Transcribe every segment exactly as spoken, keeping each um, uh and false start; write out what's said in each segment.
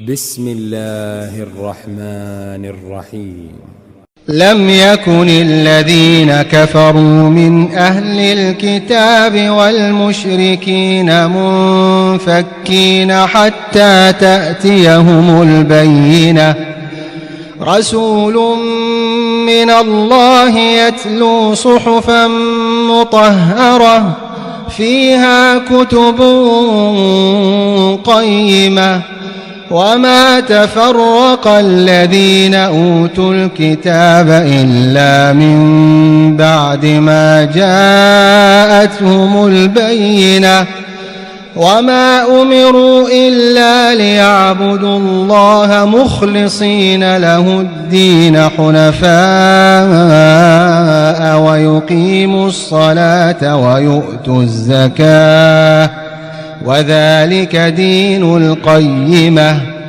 بسم الله الرحمن الرحيم. لم يكن الذين كفروا من أهل الكتاب والمشركين منفكين حتى تأتيهم البينة. رسول من الله يتلو صحفا مطهرة فيها كتب قيمة وما تفرق الذين أوتوا الكتاب إلا من بعد ما جاءتهم البينة وما أمروا إلا ليعبدوا الله مخلصين له الدين حنفاء ويقيموا الصلاة ويؤتوا الزكاة وذلك دين القيمة.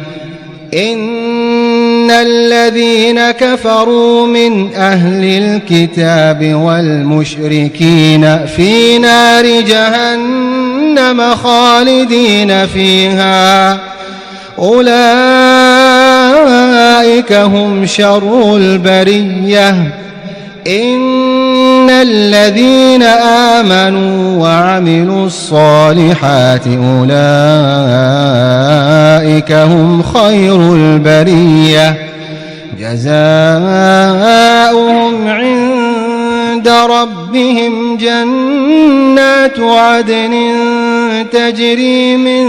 إن الذين كفروا من أهل الكتاب والمشركين في نار جهنم خالدين فيها أولئك هم شر البرية. إن الذين آمنوا وعملوا الصالحات أولئك هم خير البرية جزاؤهم عند ربهم جنات عدن تجري من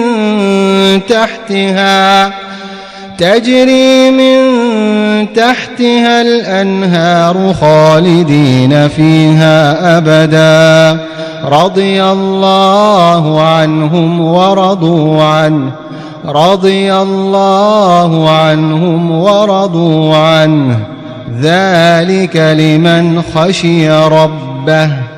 تحتها تجري من تحتها الأنهار خالدين فيها أبدا رضي الله عنهم ورضوا عنه رضي الله عنهم ورضوا عنه ذلك لمن خشي ربه.